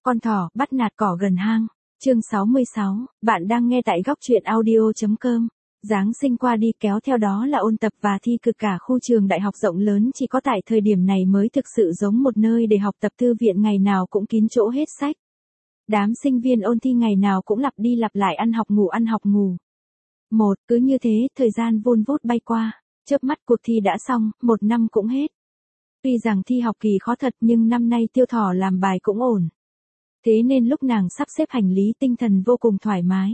Con thỏ bắt nạt cỏ gần hang. Chương 66, bạn đang nghe tại góc truyện audio.com. Giáng sinh qua đi kéo theo đó là ôn tập và thi cực, cả khu trường đại học rộng lớn chỉ có tại thời điểm này mới thực sự giống một nơi để học tập, thư viện ngày nào cũng kín chỗ hết sách. Đám sinh viên ôn thi ngày nào cũng lặp đi lặp lại ăn học ngủ. Cứ như thế, thời gian vun vút bay qua, chớp mắt cuộc thi đã xong, một năm cũng hết. Tuy rằng thi học kỳ khó thật nhưng năm nay Tiêu Thỏ làm bài cũng ổn. Thế nên lúc nàng sắp xếp hành lý tinh thần vô cùng thoải mái.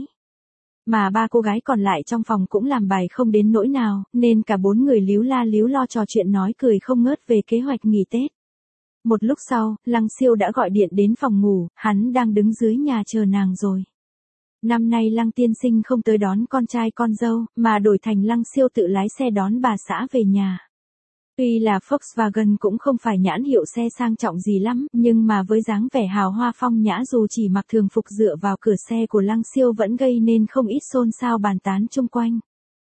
Mà ba cô gái còn lại trong phòng cũng làm bài không đến nỗi nào, nên cả bốn người líu la líu lo trò chuyện nói cười không ngớt về kế hoạch nghỉ Tết. Một lúc sau, Lăng Siêu đã gọi điện đến phòng ngủ, hắn đang đứng dưới nhà chờ nàng rồi. Năm nay Lăng tiên sinh không tới đón con trai con dâu, mà đổi thành Lăng Siêu tự lái xe đón bà xã về nhà. Tuy là Volkswagen cũng không phải nhãn hiệu xe sang trọng gì lắm, nhưng mà với dáng vẻ hào hoa phong nhã, dù chỉ mặc thường phục dựa vào cửa xe của Lăng Siêu vẫn gây nên không ít xôn xao bàn tán chung quanh.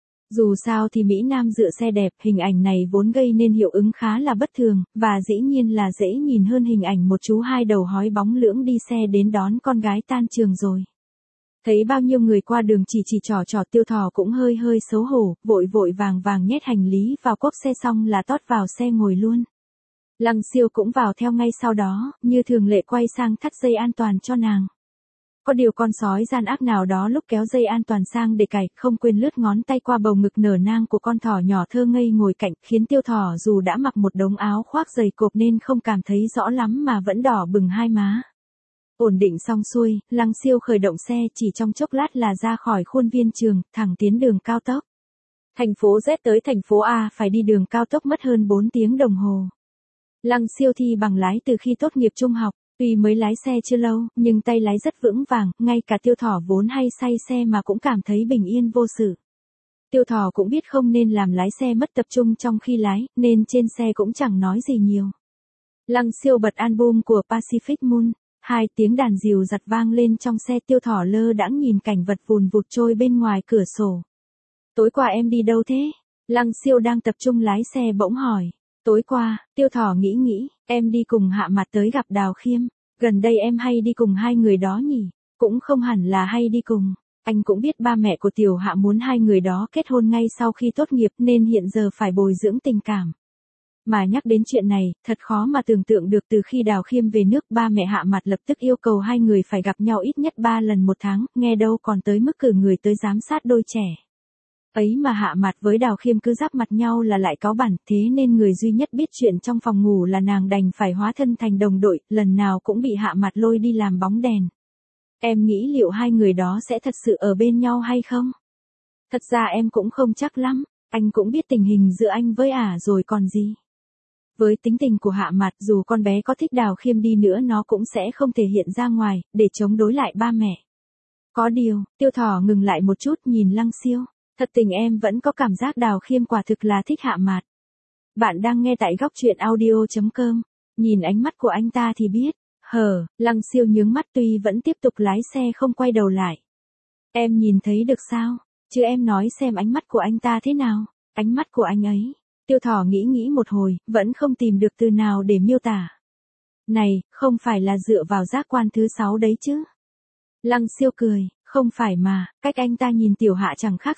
Dù sao thì Mỹ Nam dựa xe đẹp, hình ảnh này vốn gây nên hiệu ứng khá là bất thường, và dĩ nhiên là dễ nhìn hơn hình ảnh một chú hai đầu hói bóng lưỡng đi xe đến đón con gái tan trường rồi. Thấy bao nhiêu người qua đường chỉ trò Tiêu Thỏ cũng hơi xấu hổ, vội vàng nhét hành lý vào cốp xe xong là tót vào xe ngồi luôn. Lăng Siêu cũng vào theo ngay sau đó, như thường lệ quay sang thắt dây an toàn cho nàng. Có điều con sói gian ác nào đó lúc kéo dây an toàn sang để cài, không quên lướt ngón tay qua bầu ngực nở nang của con thỏ nhỏ thơ ngây ngồi cạnh, khiến Tiêu Thỏ dù đã mặc một đống áo khoác dày cộp nên không cảm thấy rõ lắm mà vẫn đỏ bừng hai má. Ổn định xong xuôi, Lăng Siêu khởi động xe, chỉ trong chốc lát là ra khỏi khuôn viên trường, thẳng tiến đường cao tốc. Thành phố Z tới thành phố A phải đi đường cao tốc mất hơn 4 tiếng đồng hồ. Lăng Siêu thi bằng lái từ khi tốt nghiệp trung học, tuy mới lái xe chưa lâu, nhưng tay lái rất vững vàng, ngay cả Tiêu Thỏ vốn hay say xe mà cũng cảm thấy bình yên vô sự. Tiêu Thỏ cũng biết không nên làm lái xe mất tập trung trong khi lái, nên trên xe cũng chẳng nói gì nhiều. Lăng Siêu bật album của Pacific Moon. 2 tiếng đàn dìu dặt vang lên trong xe, Tiêu Thỏ lơ đãng nhìn cảnh vật vùn vụt trôi bên ngoài cửa sổ. Tối qua em đi đâu thế? Lăng Siêu đang tập trung lái xe bỗng hỏi. Tối qua, Tiêu Thỏ nghĩ, em đi cùng Hạ Mặt tới gặp Đào Khiêm. Gần đây em hay đi cùng hai người đó nhỉ? Cũng không hẳn là hay đi cùng. Anh cũng biết ba mẹ của Tiểu Hạ muốn hai người đó kết hôn ngay sau khi tốt nghiệp nên hiện giờ phải bồi dưỡng tình cảm. Mà nhắc đến chuyện này, thật khó mà tưởng tượng được, từ khi Đào Khiêm về nước ba mẹ Hạ Mặt lập tức yêu cầu hai người phải gặp nhau ít nhất 3 lần một tháng, nghe đâu còn tới mức cử người tới giám sát đôi trẻ. Ấy mà Hạ Mặt với Đào Khiêm cứ giáp mặt nhau là lại cáu bẳn, thế nên người duy nhất biết chuyện trong phòng ngủ là nàng, đành phải hóa thân thành đồng đội, lần nào cũng bị Hạ Mặt lôi đi làm bóng đèn. Em nghĩ liệu hai người đó sẽ thật sự ở bên nhau hay không? Thật ra em cũng không chắc lắm, anh cũng biết tình hình giữa anh với ả rồi còn gì. Với tính tình của Hạ Mặt, dù con bé có thích Đào Khiêm đi nữa nó cũng sẽ không thể hiện ra ngoài, để chống đối lại ba mẹ. Có điều, Tiêu Thỏ ngừng lại một chút nhìn Lăng Siêu. Thật tình em vẫn có cảm giác Đào Khiêm quả thực là thích Hạ Mặt. Bạn đang nghe tại góc truyện audio.com. Nhìn ánh mắt của anh ta thì biết. Lăng Siêu nhướng mắt tuy vẫn tiếp tục lái xe không quay đầu lại. Em nhìn thấy được sao? Chứ em nói xem ánh mắt của anh ta thế nào? Ánh mắt của anh ấy. Tiêu Thỏ nghĩ một hồi, vẫn không tìm được từ nào để miêu tả. Này, không phải là dựa vào giác quan thứ 6 đấy chứ? Lăng Siêu cười, không phải mà, cách anh ta nhìn Tiểu Hạ chẳng khác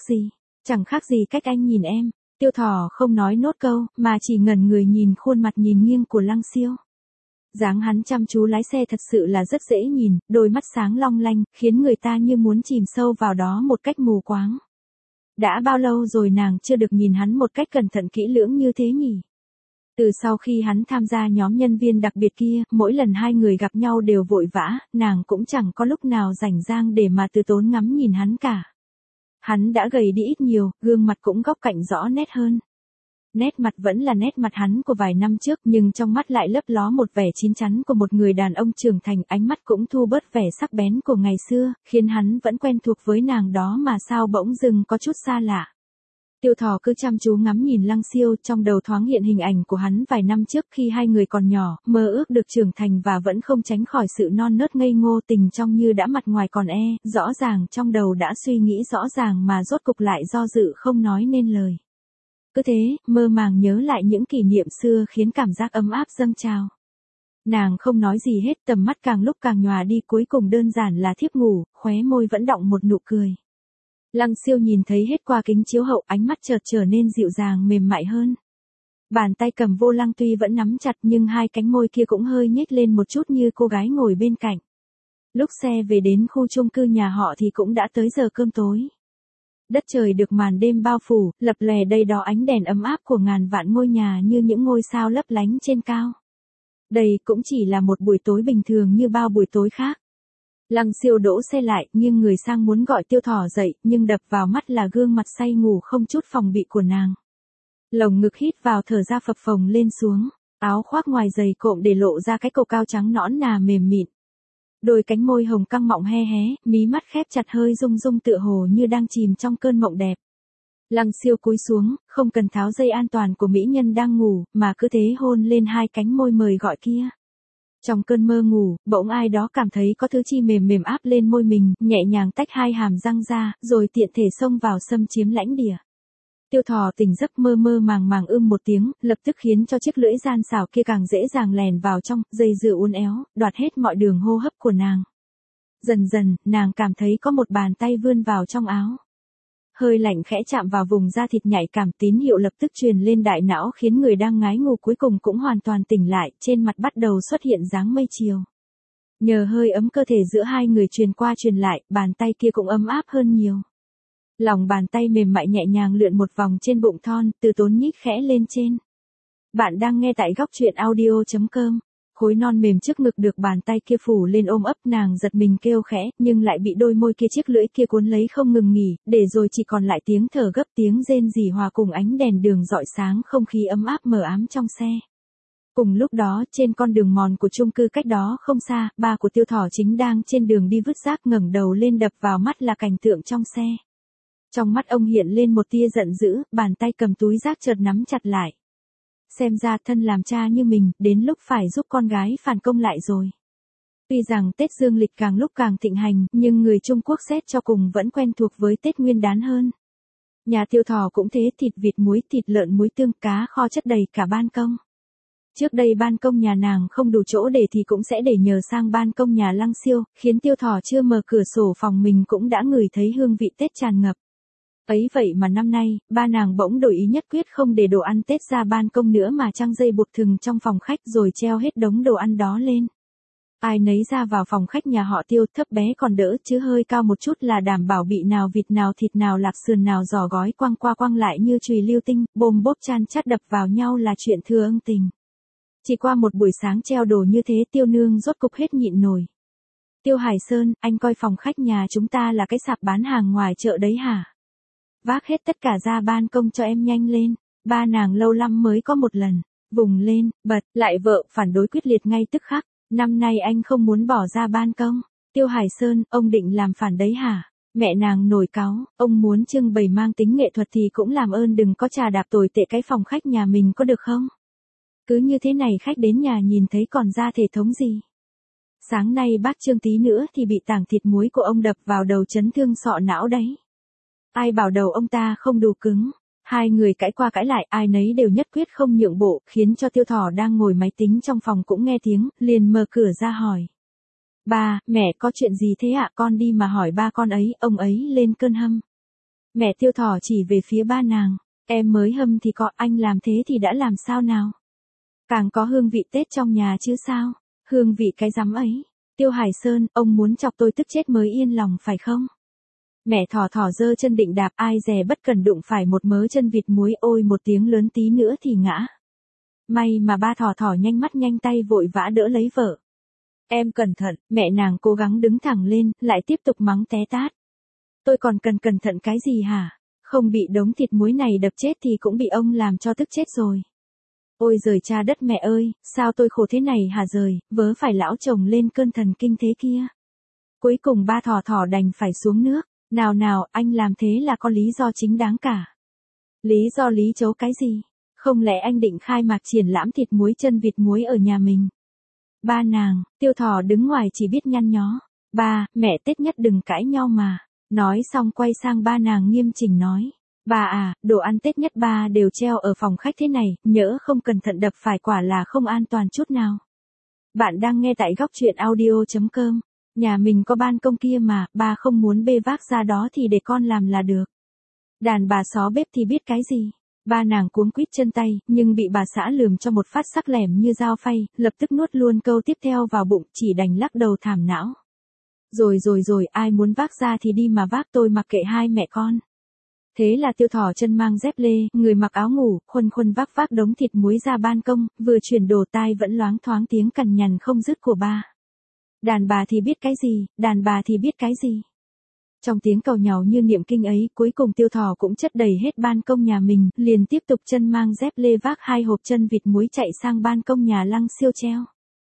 gì cách anh nhìn em. Tiêu Thỏ không nói nốt câu, mà chỉ ngẩn người nhìn khuôn mặt nhìn nghiêng của Lăng Siêu. Dáng hắn chăm chú lái xe thật sự là rất dễ nhìn, đôi mắt sáng long lanh, khiến người ta như muốn chìm sâu vào đó một cách mù quáng. Đã bao lâu rồi nàng chưa được nhìn hắn một cách cẩn thận kỹ lưỡng như thế nhỉ? Từ sau khi hắn tham gia nhóm nhân viên đặc biệt kia, mỗi lần hai người gặp nhau đều vội vã, nàng cũng chẳng có lúc nào rảnh rang để mà từ tốn ngắm nhìn hắn cả. Hắn đã gầy đi ít nhiều, gương mặt cũng góc cạnh rõ nét hơn. Nét mặt vẫn là nét mặt hắn của vài năm trước, nhưng trong mắt lại lấp ló một vẻ chín chắn của một người đàn ông trưởng thành, ánh mắt cũng thu bớt vẻ sắc bén của ngày xưa, khiến hắn vẫn quen thuộc với nàng đó mà sao bỗng dưng có chút xa lạ. Tiêu Thỏ cứ chăm chú ngắm nhìn Lăng Siêu, trong đầu thoáng hiện hình ảnh của hắn vài năm trước khi hai người còn nhỏ, mơ ước được trưởng thành và vẫn không tránh khỏi sự non nớt ngây ngô, tình trong như đã mặt ngoài còn rõ ràng trong đầu đã suy nghĩ rõ ràng mà rốt cục lại do dự không nói nên lời. Cứ thế, mơ màng nhớ lại những kỷ niệm xưa khiến cảm giác ấm áp dâng trào. Nàng không nói gì hết, tầm mắt càng lúc càng nhòa đi, cuối cùng đơn giản là thiếp ngủ, khóe môi vẫn đọng một nụ cười. Lăng Siêu nhìn thấy hết qua kính chiếu hậu, ánh mắt chợt trở nên dịu dàng mềm mại hơn. Bàn tay cầm vô lăng tuy vẫn nắm chặt nhưng hai cánh môi kia cũng hơi nhếch lên một chút như cô gái ngồi bên cạnh. Lúc xe về đến khu chung cư nhà họ thì cũng đã tới giờ cơm tối. Đất trời được màn đêm bao phủ, lập lòe đây đó ánh đèn ấm áp của ngàn vạn ngôi nhà như những ngôi sao lấp lánh trên cao. Đây cũng chỉ là một buổi tối bình thường như bao buổi tối khác. Lăng Siêu đỗ xe lại, nghiêng người sang muốn gọi Tiêu Thỏ dậy, nhưng đập vào mắt là gương mặt say ngủ không chút phòng bị của nàng. Lồng ngực hít vào thở ra phập phồng lên xuống, áo khoác ngoài dày cộm để lộ ra cái cổ cao trắng nõn nà mềm mịn. Đôi cánh môi hồng căng mọng hé hé, mí mắt khép chặt hơi rung rung tựa hồ như đang chìm trong cơn mộng đẹp. Lăng Siêu cúi xuống, không cần tháo dây an toàn của mỹ nhân đang ngủ, mà cứ thế hôn lên hai cánh môi mời gọi kia. Trong cơn mơ ngủ, bỗng ai đó cảm thấy có thứ chi mềm mềm áp lên môi mình, nhẹ nhàng tách hai hàm răng ra, rồi tiện thể xông vào xâm chiếm lãnh địa. Tiêu Thỏ tỉnh giấc mơ mơ màng màng một tiếng, lập tức khiến cho chiếc lưỡi gian xảo kia càng dễ dàng lèn vào trong, dây dưa uốn éo, đoạt hết mọi đường hô hấp của nàng. Dần dần, nàng cảm thấy có một bàn tay vươn vào trong áo. Hơi lạnh khẽ chạm vào vùng da thịt nhạy cảm, tín hiệu lập tức truyền lên đại não khiến người đang ngái ngủ cuối cùng cũng hoàn toàn tỉnh lại, trên mặt bắt đầu xuất hiện dáng mây chiều. Nhờ hơi ấm cơ thể giữa hai người truyền qua truyền lại, bàn tay kia cũng ấm áp hơn nhiều. Lòng bàn tay mềm mại nhẹ nhàng lượn một vòng trên bụng thon, từ tốn nhích khẽ lên trên. Bạn đang nghe tại góc truyện audio.com. Khối non mềm trước ngực được bàn tay kia phủ lên ôm ấp, nàng giật mình kêu khẽ, nhưng lại bị đôi môi kia chiếc lưỡi kia cuốn lấy không ngừng nghỉ, để rồi chỉ còn lại tiếng thở gấp, tiếng rên rỉ hòa cùng ánh đèn đường rọi sáng không khí ấm áp mờ ám trong xe. Cùng lúc đó, trên con đường mòn của chung cư cách đó không xa, ba của Tiêu Thỏ chính đang trên đường đi vứt rác, ngẩng đầu lên đập vào mắt là cảnh tượng trong xe. Trong mắt ông hiện lên một tia giận dữ, bàn tay cầm túi rác chợt nắm chặt lại. Xem ra thân làm cha như mình, đến lúc phải giúp con gái phản công lại rồi. Tuy rằng Tết Dương lịch càng lúc càng thịnh hành, nhưng người Trung Quốc xét cho cùng vẫn quen thuộc với Tết Nguyên đán hơn. Nhà Tiêu Thỏ cũng thế, thịt vịt muối, thịt lợn muối tương, cá kho chất đầy cả ban công. Trước đây ban công nhà nàng không đủ chỗ để thì cũng sẽ để nhờ sang ban công nhà Lăng Siêu, khiến Tiêu Thỏ chưa mở cửa sổ phòng mình cũng đã ngửi thấy hương vị Tết tràn ngập. Ấy vậy mà năm nay, ba nàng bỗng đổi ý, nhất quyết không để đồ ăn Tết ra ban công nữa mà trăng dây buộc thừng trong phòng khách rồi treo hết đống đồ ăn đó lên. Ai nấy ra vào phòng khách nhà họ Tiêu, thấp bé còn đỡ chứ hơi cao một chút là đảm bảo bị nào vịt nào thịt nào lạp sườn nào giò gói quăng qua quăng lại như chùy lưu tinh, bôm bốp chan chát đập vào nhau là chuyện thừa ưng tình. Chỉ qua một buổi sáng treo đồ như thế, Tiêu nương rốt cục hết nhịn nổi. Tiêu Hải Sơn, anh coi phòng khách nhà chúng ta là cái sạp bán hàng ngoài chợ đấy hả? Vác hết tất cả ra ban công cho em nhanh lên, ba nàng lâu lắm mới có một lần, vùng lên, bật, lại vợ phản đối quyết liệt ngay tức khắc, năm nay anh không muốn bỏ ra ban công. Tiêu Hải Sơn, ông định làm phản đấy hả? Mẹ nàng nổi cáu, ông muốn trưng bày mang tính nghệ thuật thì cũng làm ơn đừng có trà đạp tồi tệ cái phòng khách nhà mình có được không? Cứ như thế này khách đến nhà nhìn thấy còn ra thể thống gì? Sáng nay bác Trương tí nữa thì bị tảng thịt muối của ông đập vào đầu chấn thương sọ não đấy. Ai bảo đầu ông ta không đủ cứng. Hai người cãi qua cãi lại, ai nấy đều nhất quyết không nhượng bộ, khiến cho Tiêu Thỏ đang ngồi máy tính trong phòng cũng nghe tiếng, liền mở cửa ra hỏi. Ba, mẹ có chuyện gì thế ạ? Con đi mà hỏi ba con ấy, ông ấy lên cơn hâm. Mẹ Tiêu Thỏ chỉ về phía ba nàng, em mới hâm thì có, anh làm thế thì đã làm sao nào? Càng có hương vị Tết trong nhà chứ sao? Hương vị cái rắm ấy. Tiêu Hải Sơn, ông muốn chọc tôi tức chết mới yên lòng phải không? Mẹ Thỏ giơ chân định đạp, ai dè bất cần đụng phải một mớ chân vịt muối, ôi một tiếng lớn tí nữa thì ngã. May mà ba Thỏ nhanh mắt nhanh tay vội vã đỡ lấy vợ. Em cẩn thận, mẹ nàng cố gắng đứng thẳng lên, lại tiếp tục mắng té tát. Tôi còn cần cẩn thận cái gì hả? Không bị đống thịt muối này đập chết thì cũng bị ông làm cho tức chết rồi. Ôi giời cha đất mẹ ơi, sao tôi khổ thế này hả giời, vớ phải lão chồng lên cơn thần kinh thế kia. Cuối cùng ba Thỏ đành phải xuống nước. Nào, anh làm thế là có lý do chính đáng cả. Lý do lý chấu cái gì? Không lẽ anh định khai mạc triển lãm thịt muối chân vịt muối ở nhà mình? Ba nàng, Tiêu Thỏ đứng ngoài chỉ biết nhăn nhó. Ba, mẹ Tết nhất đừng cãi nhau mà. Nói xong quay sang ba nàng nghiêm chỉnh nói. Ba à, đồ ăn Tết nhất ba đều treo ở phòng khách thế này, nhỡ không cẩn thận đập phải quả là không an toàn chút nào. Bạn đang nghe tại góc truyện audio.com. Nhà mình có ban công kia mà, ba không muốn bê vác ra đó thì để con làm là được. Đàn bà xó bếp thì biết cái gì. Ba nàng cuống quýt chân tay, nhưng bị bà xã lườm cho một phát sắc lẻm như dao phay, lập tức nuốt luôn câu tiếp theo vào bụng, chỉ đành lắc đầu thảm não. Rồi, ai muốn vác ra thì đi mà vác, tôi mặc kệ hai mẹ con. Thế là Tiêu Thỏ chân mang dép lê, người mặc áo ngủ, khuân vác đống thịt muối ra ban công, vừa chuyển đồ tai vẫn loáng thoáng tiếng cằn nhằn không dứt của ba. Đàn bà thì biết cái gì, đàn bà thì biết cái gì. Trong tiếng cầu nhàu như niệm kinh ấy, cuối cùng Tiêu Thỏ cũng chất đầy hết ban công nhà mình, liền tiếp tục chân mang dép lê vác 2 hộp chân vịt muối chạy sang ban công nhà Lăng Siêu treo.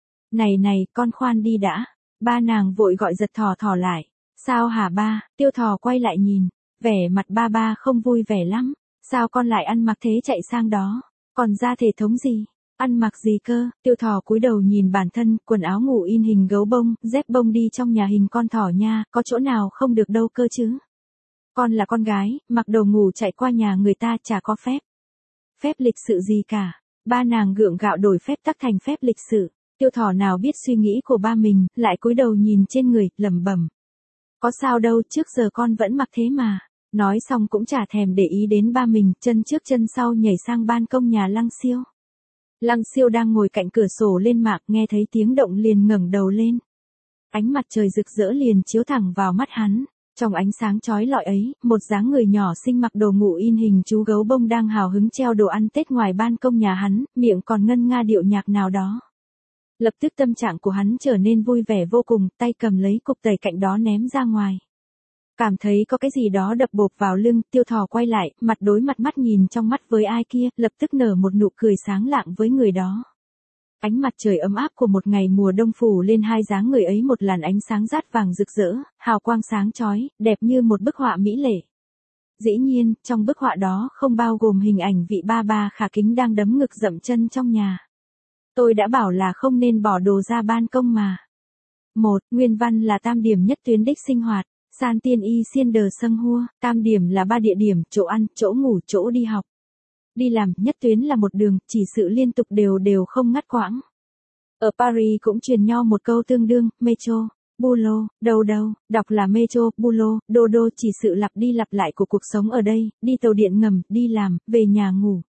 Này, con khoan đi đã. Ba nàng vội gọi giật Thỏ lại. Sao hả ba? Tiêu Thỏ quay lại nhìn. Vẻ mặt ba không vui vẻ lắm. Sao con lại ăn mặc thế chạy sang đó? Còn ra thể thống gì? Ăn mặc gì cơ? Tiêu Thỏ cúi đầu nhìn bản thân, quần áo ngủ in hình gấu bông, dép bông đi trong nhà hình con thỏ nha, có chỗ nào không được đâu cơ chứ? Con là con gái, mặc đồ ngủ chạy qua nhà người ta chả có phép. Phép lịch sự gì cả. Ba nàng gượng gạo đổi phép tắc thành phép lịch sự. Tiêu Thỏ nào biết suy nghĩ của ba mình, lại cúi đầu nhìn trên người, lẩm bẩm. Có sao đâu, trước giờ con vẫn mặc thế mà. Nói xong cũng chả thèm để ý đến ba mình, chân trước chân sau nhảy sang ban công nhà Lăng Siêu. Lăng Siêu đang ngồi cạnh cửa sổ lên mạng, nghe thấy tiếng động liền ngẩng đầu lên. Ánh mặt trời rực rỡ liền chiếu thẳng vào mắt hắn. Trong ánh sáng chói lọi ấy, một dáng người nhỏ xinh mặc đồ ngủ in hình chú gấu bông đang hào hứng treo đồ ăn Tết ngoài ban công nhà hắn, miệng còn ngân nga điệu nhạc nào đó. Lập tức tâm trạng của hắn trở nên vui vẻ vô cùng, tay cầm lấy cục tẩy cạnh đó ném ra ngoài. Cảm thấy có cái gì đó đập bộp vào lưng, Tiêu Thỏ quay lại, mặt đối mặt mắt nhìn trong mắt với ai kia, lập tức nở một nụ cười sáng lạng với người đó. Ánh mặt trời ấm áp của một ngày mùa đông phủ lên hai dáng người ấy một làn ánh sáng rát vàng rực rỡ, hào quang sáng chói, đẹp như một bức họa mỹ lệ. Dĩ nhiên, trong bức họa đó không bao gồm hình ảnh vị ba khả kính đang đấm ngực dậm chân trong nhà. Tôi đã bảo là không nên bỏ đồ ra ban công mà. 1. Nguyên văn là tam điểm nhất tuyến đích sinh hoạt. San tiên y xiên đờ sâng hua, tam điểm là 3 địa điểm, chỗ ăn, chỗ ngủ, chỗ đi học. Đi làm, nhất tuyến là một đường, chỉ sự liên tục đều không ngắt quãng. Ở Paris cũng truyền nho một câu tương đương, metro, boulot, đâu, đọc là metro, boulot, đô, chỉ sự lặp đi lặp lại của cuộc sống ở đây, đi tàu điện ngầm, đi làm, về nhà ngủ.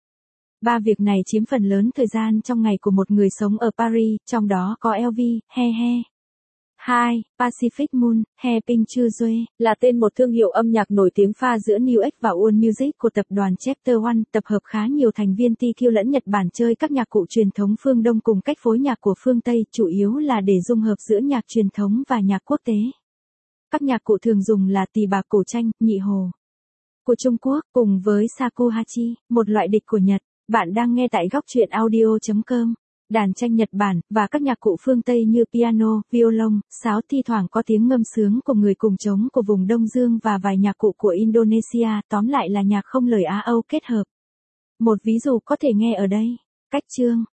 3 việc này chiếm phần lớn thời gian trong ngày của một người sống ở Paris, trong đó có LV, he. 2. Pacific Moon, Pink Chuzue, là tên một thương hiệu âm nhạc nổi tiếng pha giữa New X và World Music của tập đoàn Chapter One, tập hợp khá nhiều thành viên TQ lẫn Nhật Bản chơi các nhạc cụ truyền thống phương Đông cùng cách phối nhạc của phương Tây, chủ yếu là để dung hợp giữa nhạc truyền thống và nhạc quốc tế. Các nhạc cụ thường dùng là tỳ bà cổ tranh, nhị hồ của Trung Quốc, cùng với shakuhachi, một loại địch của Nhật. Bạn đang nghe tại góc truyện audio.com. Đàn tranh Nhật Bản, và các nhạc cụ phương Tây như piano, violon, sáo, thi thoảng có tiếng ngâm sướng của người cùng trống của vùng Đông Dương và vài nhạc cụ của Indonesia, tóm lại là nhạc không lời Á Âu kết hợp. Một ví dụ có thể nghe ở đây. Cách chương.